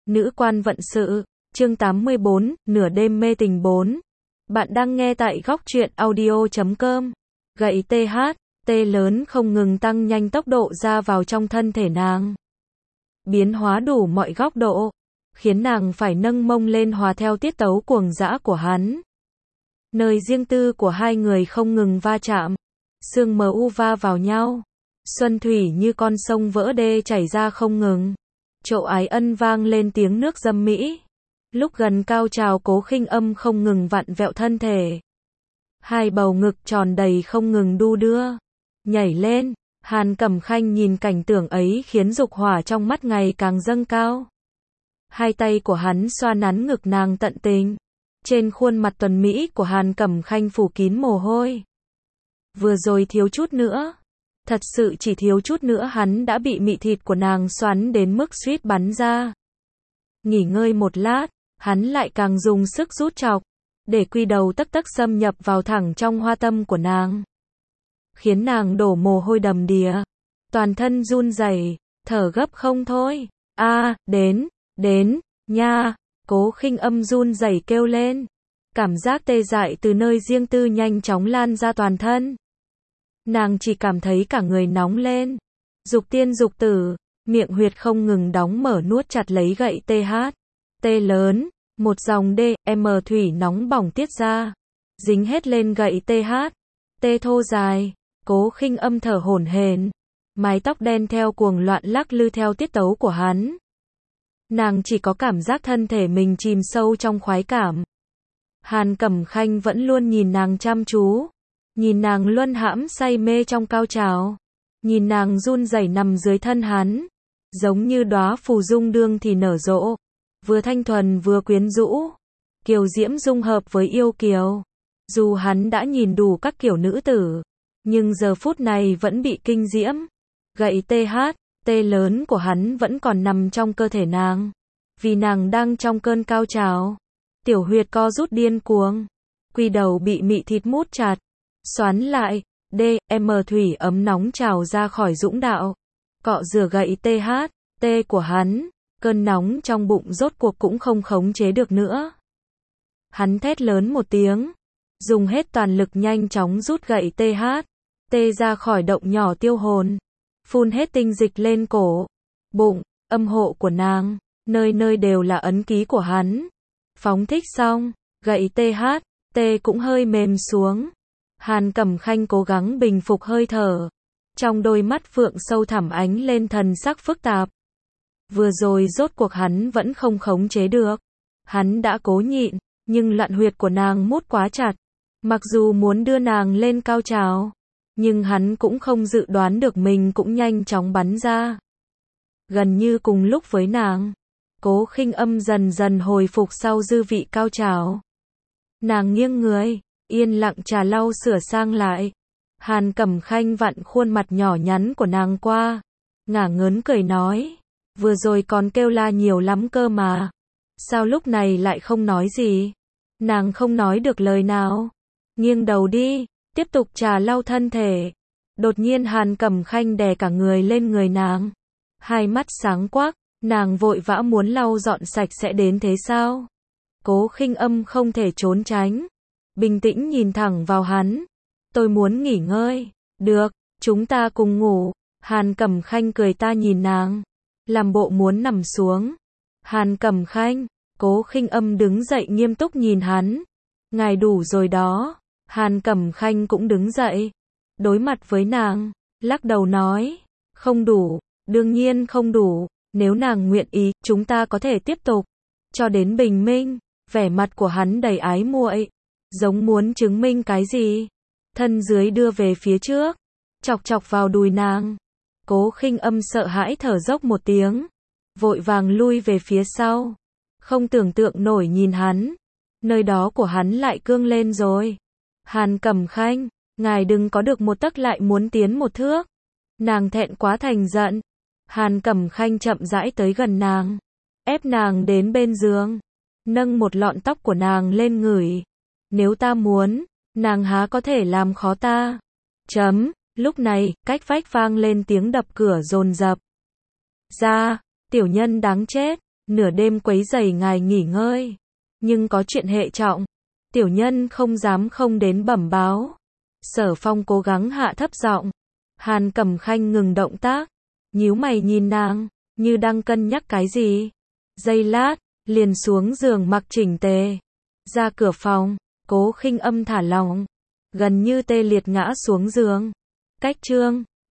Nữ quan vận sự, chương 84, nửa đêm mê tình 4. Bạn đang nghe tại góc truyện audio.com. Gậy TH, T lớn không ngừng tăng nhanh tốc độ ra vào trong thân thể nàng. Biến hóa đủ mọi góc độ, khiến nàng phải nâng mông lên hòa theo tiết tấu cuồng dã của hắn. Nơi riêng tư của hai người không ngừng va chạm, sương mờ u va vào nhau. Xuân thủy như con sông vỡ đê chảy ra không ngừng. Chỗ ái ân vang lên tiếng nước dâm mỹ. Lúc gần cao trào Cố Khinh Âm không ngừng vặn vẹo thân thể. Hai bầu ngực tròn đầy không ngừng đu đưa, nhảy lên. Hàn Cẩm Khanh nhìn cảnh tượng ấy khiến dục hỏa trong mắt ngày càng dâng cao. Hai tay của hắn xoa nắn ngực nàng tận tình. Trên khuôn mặt tuần mỹ của Hàn Cẩm Khanh phủ kín mồ hôi. Vừa rồi thiếu chút nữa, thật sự chỉ thiếu chút nữa hắn đã bị mị thịt của nàng xoắn đến mức suýt bắn ra. Nghỉ ngơi một lát, hắn lại càng dùng sức rút chọc, để quy đầu tấc tấc xâm nhập vào thẳng trong hoa tâm của nàng. Khiến nàng đổ mồ hôi đầm đìa, toàn thân run rẩy, thở gấp không thôi. Đến, nha, Cố Khinh Âm run rẩy kêu lên. Cảm giác tê dại từ nơi riêng tư nhanh chóng lan ra toàn thân. Nàng chỉ cảm thấy cả người nóng lên. Dục tiên dục tử, miệng huyệt không ngừng đóng mở nuốt chặt lấy gậy TH. T lớn, một dòng DM thủy nóng bỏng tiết ra. Dính hết lên gậy TH. T thô dài, Cố Khinh Âm thở hổn hển. Mái tóc đen theo cuồng loạn lắc lư theo tiết tấu của hắn. Nàng chỉ có cảm giác thân thể mình chìm sâu trong khoái cảm. Hàn Cẩm Khanh vẫn luôn nhìn nàng chăm chú. Nhìn nàng luân hãm say mê trong cao trào. Nhìn nàng run rẩy nằm dưới thân hắn. Giống như đóa phù dung đương thì nở rộ. Vừa thanh thuần vừa quyến rũ. Kiều diễm dung hợp với yêu kiều. Dù hắn đã nhìn đủ các kiểu nữ tử, nhưng giờ phút này vẫn bị kinh diễm. Gậy TH, T lớn của hắn vẫn còn nằm trong cơ thể nàng. Vì nàng đang trong cơn cao trào. Tiểu huyệt co rút điên cuồng. Quy đầu bị mị thịt mút chặt. Xoắn lại, DM thủy ấm nóng trào ra khỏi dũng đạo. Cọ rửa gậy TH, T của hắn. Cơn nóng trong bụng rốt cuộc cũng không khống chế được nữa. Hắn thét lớn một tiếng. Dùng hết toàn lực nhanh chóng rút gậy TH, T ra khỏi động nhỏ tiêu hồn. Phun hết tinh dịch lên cổ, bụng, âm hộ của nàng. Nơi nơi đều là ấn ký của hắn. Phóng thích xong, gậy TH, T cũng hơi mềm xuống. Hàn Cẩm Khanh cố gắng bình phục hơi thở. Trong đôi mắt phượng sâu thẳm ánh lên thần sắc phức tạp. Vừa rồi rốt cuộc hắn vẫn không khống chế được. Hắn đã cố nhịn, nhưng loạn huyệt của nàng mút quá chặt. Mặc dù muốn đưa nàng lên cao trào, nhưng hắn cũng không dự đoán được mình cũng nhanh chóng bắn ra. Gần như cùng lúc với nàng, Cố Khinh Âm dần dần hồi phục sau dư vị cao trào. Nàng nghiêng người, yên lặng trà lau sửa sang lại. Hàn Cẩm Khanh vặn khuôn mặt nhỏ nhắn của nàng qua, ngả ngớn cười nói, vừa rồi còn kêu la nhiều lắm cơ mà. Sao lúc này lại không nói gì? Nàng không nói được lời nào. Nghiêng đầu đi, tiếp tục trà lau thân thể. Đột nhiên Hàn Cẩm Khanh đè cả người lên người nàng. Hai mắt sáng quắc, nàng vội vã muốn lau dọn sạch sẽ đến thế sao? Cố Khinh Âm không thể trốn tránh. Bình tĩnh nhìn thẳng vào hắn. Tôi muốn nghỉ ngơi. Được, chúng ta cùng ngủ. Hàn Cẩm Khanh cười ta nhìn nàng. Làm bộ muốn nằm xuống. Hàn Cẩm Khanh, Cố Khinh Âm đứng dậy nghiêm túc nhìn hắn. Ngài đủ rồi đó. Hàn Cẩm Khanh cũng đứng dậy. Đối mặt với nàng, lắc đầu nói. Không đủ, đương nhiên không đủ. Nếu nàng nguyện ý, chúng ta có thể tiếp tục. Cho đến bình minh, vẻ mặt của hắn đầy ái muội. Giống muốn chứng minh cái gì. Thân dưới đưa về phía trước. Chọc chọc vào đùi nàng. Cố Khinh Âm sợ hãi thở dốc một tiếng. Vội vàng lui về phía sau. Không tưởng tượng nổi nhìn hắn. Nơi đó của hắn lại cương lên rồi. Hàn Cẩm Khanh, ngài đừng có được một tấc lại muốn tiến một thước. Nàng thẹn quá thành giận. Hàn Cẩm Khanh chậm rãi tới gần nàng. Ép nàng đến bên giường. Nâng một lọn tóc của nàng lên ngửi. Nếu ta muốn, nàng há có thể làm khó ta. Lúc này, cách vách vang lên tiếng đập cửa dồn dập. Ra, tiểu nhân đáng chết. nửa đêm quấy rầy ngài nghỉ ngơi. Nhưng có chuyện hệ trọng. Tiểu nhân không dám không đến bẩm báo. Sở Phong cố gắng hạ thấp giọng. Hàn Cẩm Khanh ngừng động tác. Nhíu mày nhìn nàng, như đang cân nhắc cái gì. Giây lát, liền xuống giường mặc chỉnh tề. Ra cửa phòng, Cố Khinh Âm thả lỏng. Gần như tê liệt ngã xuống giường. Cách chương